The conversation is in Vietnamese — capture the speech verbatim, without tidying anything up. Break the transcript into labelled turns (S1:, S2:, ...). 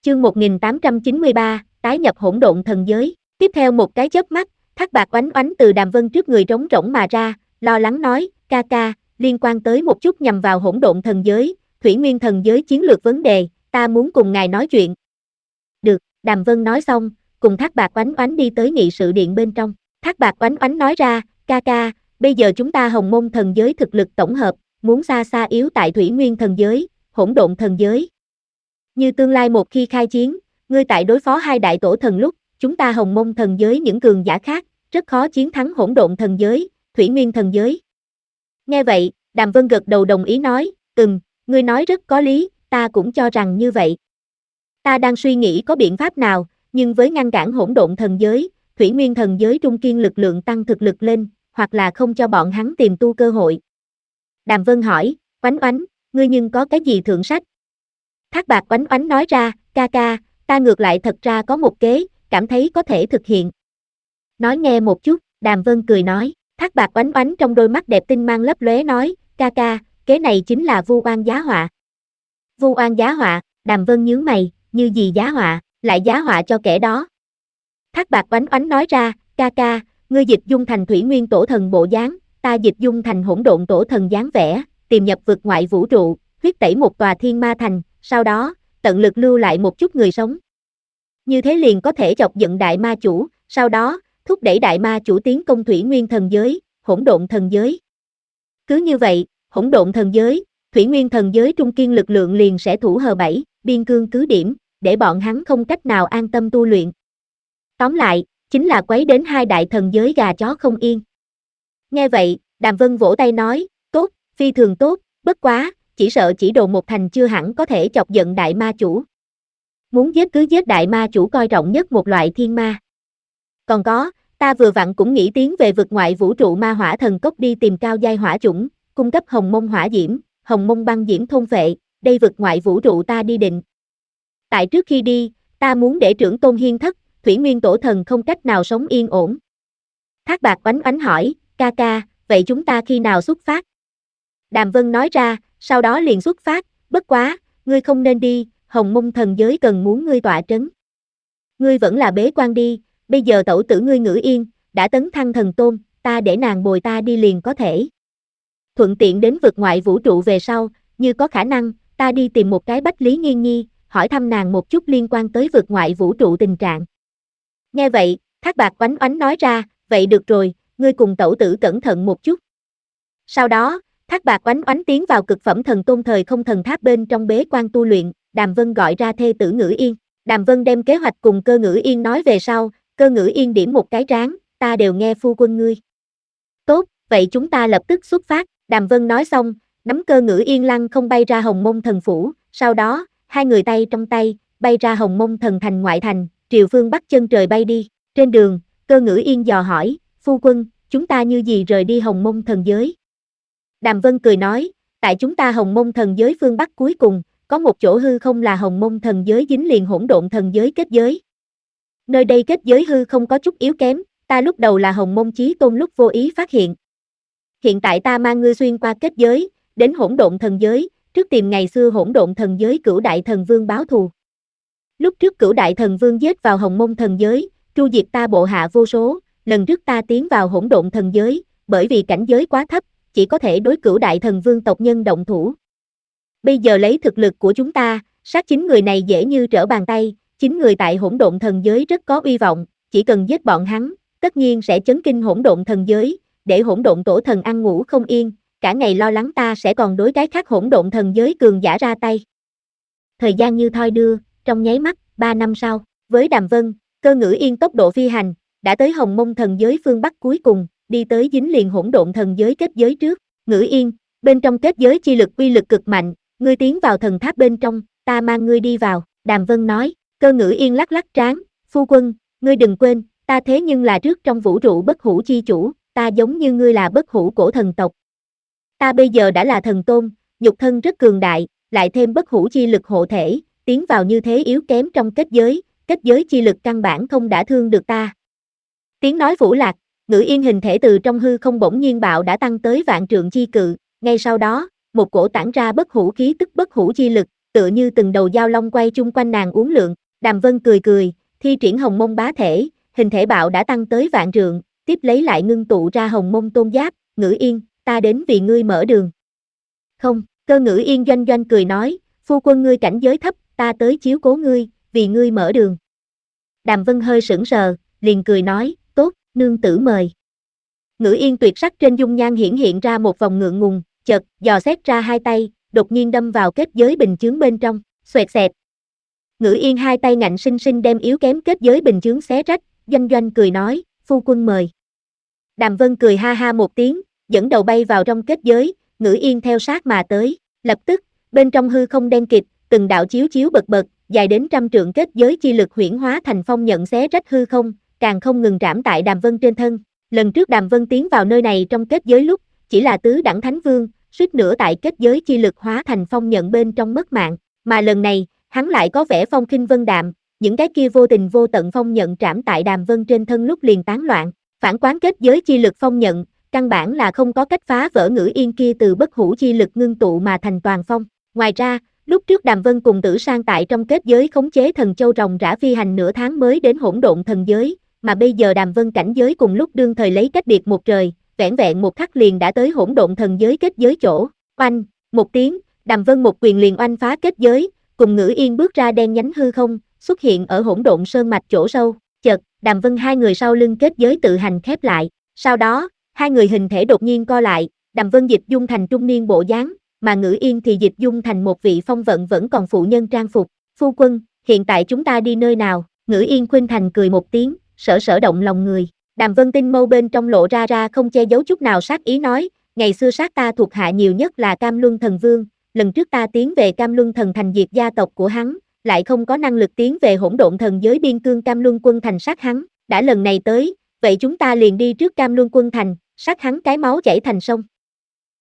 S1: Chương một nghìn tám trăm chín mươi ba, tái nhập hỗn độn thần giới. Tiếp theo một cái chớp mắt, Thác Bạt Oánh Oánh từ Đàm Vân trước người trống rỗng mà ra, lo lắng nói, ca ca, liên quan tới một chút nhằm vào hỗn độn thần giới, Thủy Nguyên thần giới chiến lược vấn đề, ta muốn cùng ngài nói chuyện. Được, Đàm Vân nói xong, cùng Thác Bạt Oánh Oánh đi tới nghị sự điện bên trong. Thác Bạt Oánh Oánh nói ra, ca ca, bây giờ chúng ta Hồng Mông thần giới thực lực tổng hợp, muốn xa xa yếu tại Thủy Nguyên thần giới, hỗn độn thần giới. Như tương lai một khi khai chiến, ngươi tại đối phó hai đại tổ thần lúc, chúng ta Hồng Mông thần giới những cường giả khác, rất khó chiến thắng hỗn độn thần giới, Thủy Nguyên thần giới. Nghe vậy, Đàm Vân gật đầu đồng ý nói, ừm, ngươi nói rất có lý, ta cũng cho rằng như vậy. Ta đang suy nghĩ có biện pháp nào, nhưng với ngăn cản hỗn độn thần giới, Thủy Nguyên thần giới trung kiên lực lượng tăng thực lực lên, hoặc là không cho bọn hắn tìm tu cơ hội. Đàm Vân hỏi, Oánh Oánh, ngươi nhưng có cái gì thượng sách? Thác Bạt Oánh Oánh nói ra, ca ca, ta ngược lại thật ra có một kế, cảm thấy có thể thực hiện. Nói nghe một chút, Đàm Vân cười nói, Thác Bạt Oánh Oánh trong đôi mắt đẹp tinh mang lấp lóe nói, ca ca, kế này chính là vu oan giá họa. Vu oan giá họa, Đàm Vân nhướng mày, như gì giá họa, lại giá họa cho kẻ đó. Thác Bạt Oánh Oánh nói ra, ca ca, ngươi dịch dung thành Thủy Nguyên tổ thần bộ dáng, ta dịch dung thành hỗn độn tổ thần dáng vẻ, tìm nhập vực ngoại vũ trụ, huyết tẩy một tòa thiên ma thành, sau đó, tận lực lưu lại một chút người sống. Như thế liền có thể chọc giận đại ma chủ, sau đó, thúc đẩy đại ma chủ tiến công Thủy Nguyên thần giới, hỗn độn thần giới. Cứ như vậy, hỗn độn thần giới, Thủy Nguyên thần giới trung kiên lực lượng liền sẽ thủ hờ bảy, biên cương cứ điểm, để bọn hắn không cách nào an tâm tu luyện. Tóm lại, chính là quấy đến hai đại thần giới gà chó không yên. Nghe vậy, Đàm Vân vỗ tay nói, tốt, phi thường tốt, bất quá, chỉ sợ chỉ đồ một thành chưa hẳn có thể chọc giận đại ma chủ. Muốn giết cứ giết đại ma chủ coi trọng nhất một loại thiên ma. Còn có, ta vừa vặn cũng nghĩ tiến về vực ngoại vũ trụ ma hỏa thần cốc đi tìm cao giai hỏa chủng, cung cấp hồng mông hỏa diễm, hồng mông băng diễm thôn phệ, đây vực ngoại vũ trụ ta đi định. Tại trước khi đi, ta muốn để trưởng tôn hiên thất, Thủy Nguyên tổ thần không cách nào sống yên ổn. Thác Bạt Oánh Oánh hỏi, ca ca, vậy chúng ta khi nào xuất phát? Đàm Vân nói ra, sau đó liền xuất phát, bất quá, ngươi không nên đi, Hồng Mông thần giới cần muốn ngươi tọa trấn. Ngươi vẫn là bế quan đi, bây giờ tẩu tử ngươi Ngữ Yên, đã tấn thăng thần tôn, ta để nàng bồi ta đi liền có thể. Thuận tiện đến vực ngoại vũ trụ về sau, như có khả năng, ta đi tìm một cái Bách Lý Nghiên Nhi, hỏi thăm nàng một chút liên quan tới vực ngoại vũ trụ tình trạng. Nghe vậy, Thác Bạt Oánh Oánh nói ra, vậy được rồi, ngươi cùng tẩu tử cẩn thận một chút. Sau đó, Thác Bạt Oánh Oánh tiến vào cực phẩm thần tôn thời không thần tháp bên trong bế quan tu luyện, Đàm Vân gọi ra thê tử Ngữ Yên. Đàm Vân đem kế hoạch cùng Cơ Ngữ Yên nói về sau, Cơ Ngữ Yên điểm một cái trán, ta đều nghe phu quân ngươi. Tốt, vậy chúng ta lập tức xuất phát, Đàm Vân nói xong, nắm Cơ Ngữ Yên lăng không bay ra Hồng Mông thần phủ, sau đó, hai người tay trong tay, bay ra Hồng Mông thần thành ngoại thành, triều phương bắc chân trời bay đi, trên đường, Cơ Ngữ Yên dò hỏi, phu quân, chúng ta như gì rời đi Hồng Mông thần giới? Đàm Vân cười nói, tại chúng ta Hồng Mông thần giới phương bắc cuối cùng, có một chỗ hư không là Hồng Mông thần giới dính liền hỗn độn thần giới kết giới. Nơi đây kết giới hư không có chút yếu kém, ta lúc đầu là Hồng Mông Chí Tôn lúc vô ý phát hiện. Hiện tại ta mang ngươi xuyên qua kết giới, đến hỗn độn thần giới, trước tìm ngày xưa hỗn độn thần giới Cửu Đại Thần Vương báo thù. Lúc trước Cửu Đại Thần Vương giết vào Hồng Mông thần giới, tru diệt ta bộ hạ vô số, lần trước ta tiến vào hỗn độn thần giới, bởi vì cảnh giới quá thấp, chỉ có thể đối Cửu Đại Thần Vương tộc nhân động thủ. Bây giờ lấy thực lực của chúng ta, sát chính người này dễ như trở bàn tay, chính người tại hỗn độn thần giới rất có uy vọng, chỉ cần giết bọn hắn, tất nhiên sẽ chấn kinh hỗn độn thần giới, để hỗn độn tổ thần ăn ngủ không yên, cả ngày lo lắng ta sẽ còn đối cái khác hỗn độn thần giới cường giả ra tay. Thời gian như thoi đưa, trong nháy mắt, ba năm sau, với Đàm Vân, Cơ Ngữ Yên tốc độ phi hành, đã tới Hồng Mông thần giới phương bắc cuối cùng, đi tới dính liền hỗn độn thần giới kết giới trước. Ngữ Yên, bên trong kết giới chi lực uy lực cực mạnh, ngươi tiến vào thần tháp bên trong, ta mang ngươi đi vào, Đàm Vân nói. Cơ Ngữ Yên lắc lắc trán, phu quân, ngươi đừng quên, ta thế nhưng là trước trong vũ trụ bất hủ chi chủ, ta giống như ngươi là bất hủ cổ thần tộc. Ta bây giờ đã là thần tôn, nhục thân rất cường đại, lại thêm bất hủ chi lực hộ thể, tiến vào như thế yếu kém trong kết giới, kết giới chi lực căn bản không đả thương được ta. Tiếng nói vũ lạc, Ngữ Yên hình thể từ trong hư không bỗng nhiên bạo đã tăng tới vạn trượng chi cự, ngay sau đó, một cổ tản ra bất hủ khí tức bất hủ chi lực, tựa như từng đầu dao long quay chung quanh nàng uốn lượn. Đàm Vân cười cười, thi triển hồng mông bá thể, hình thể bạo đã tăng tới vạn trượng, tiếp lấy lại ngưng tụ ra hồng mông tôn giáp. Ngữ Yên, ta đến vì ngươi mở đường. Không, Cơ Ngữ Yên doanh doanh cười nói, phu quân ngươi cảnh giới thấp, ta tới chiếu cố ngươi, vì ngươi mở đường. Đàm Vân hơi sững sờ, liền cười nói, tốt, nương tử mời. Ngữ Yên tuyệt sắc trên dung nhan hiển hiện ra một vòng ngượng ngùng, chợt dò xét ra hai tay, đột nhiên đâm vào kết giới bình chướng bên trong, xoẹt xẹt. Ngữ Yên hai tay ngạnh sinh sinh đem yếu kém kết giới bình chướng xé rách, doanh doanh cười nói, phu quân mời. Đàm Vân cười ha ha một tiếng, dẫn đầu bay vào trong kết giới, Ngữ Yên theo sát mà tới, lập tức, bên trong hư không đen kịt, từng đạo chiếu chiếu bật bật, dài đến trăm trượng kết giới chi lực huyễn hóa thành phong nhận xé rách hư không, càng không ngừng trảm tại Đàm Vân trên thân. Lần trước Đàm Vân tiến vào nơi này trong kết giới lúc, chỉ là tứ đẳng thánh vương, suýt nữa tại kết giới chi lực hóa thành phong nhận bên trong mất mạng, mà lần này, hắn lại có vẻ phong khinh vân đạm, những cái kia vô tình vô tận phong nhận trảm tại Đàm Vân trên thân lúc liền tán loạn, phản quán kết giới chi lực phong nhận, căn bản là không có cách phá vỡ Ngữ Yên kia từ bất hủ chi lực ngưng tụ mà thành toàn phong. Ngoài ra, lúc trước Đàm Vân cùng Tử Sang tại trong kết giới khống chế thần châu rồng rã phi hành nửa tháng mới đến hỗn độn thần giới, mà bây giờ Đàm Vân cảnh giới cùng lúc đương thời lấy cách biệt một trời, vẻn vẹn một khắc liền đã tới hỗn độn thần giới kết giới chỗ. Oanh, một tiếng, Đàm Vân một quyền liền oanh phá kết giới, cùng Ngữ Yên bước ra đen nhánh hư không, xuất hiện ở hỗn độn sơn mạch chỗ sâu. Chợt, Đàm Vân hai người sau lưng kết giới tự hành khép lại. Sau đó, hai người hình thể đột nhiên co lại, Đàm Vân dịch dung thành trung niên bộ dáng, mà Ngữ Yên thì dịch dung thành một vị phong vận vẫn còn phụ nhân trang phục. Phu quân, hiện tại chúng ta đi nơi nào? Ngữ Yên khuynh thành cười một tiếng, sở sở động lòng người. Đàm Vân tinh mâu bên trong lộ ra ra không che giấu chút nào sát ý nói, ngày xưa sát ta thuộc hạ nhiều nhất là Cam Luân Thần Vương, lần trước ta tiến về Cam Luân Thần thành diệt gia tộc của hắn, lại không có năng lực tiến về hỗn độn thần giới biên cương Cam Luân quân thành sát hắn, đã lần này tới, vậy chúng ta liền đi trước Cam Luân quân thành, sát hắn cái máu chảy thành sông.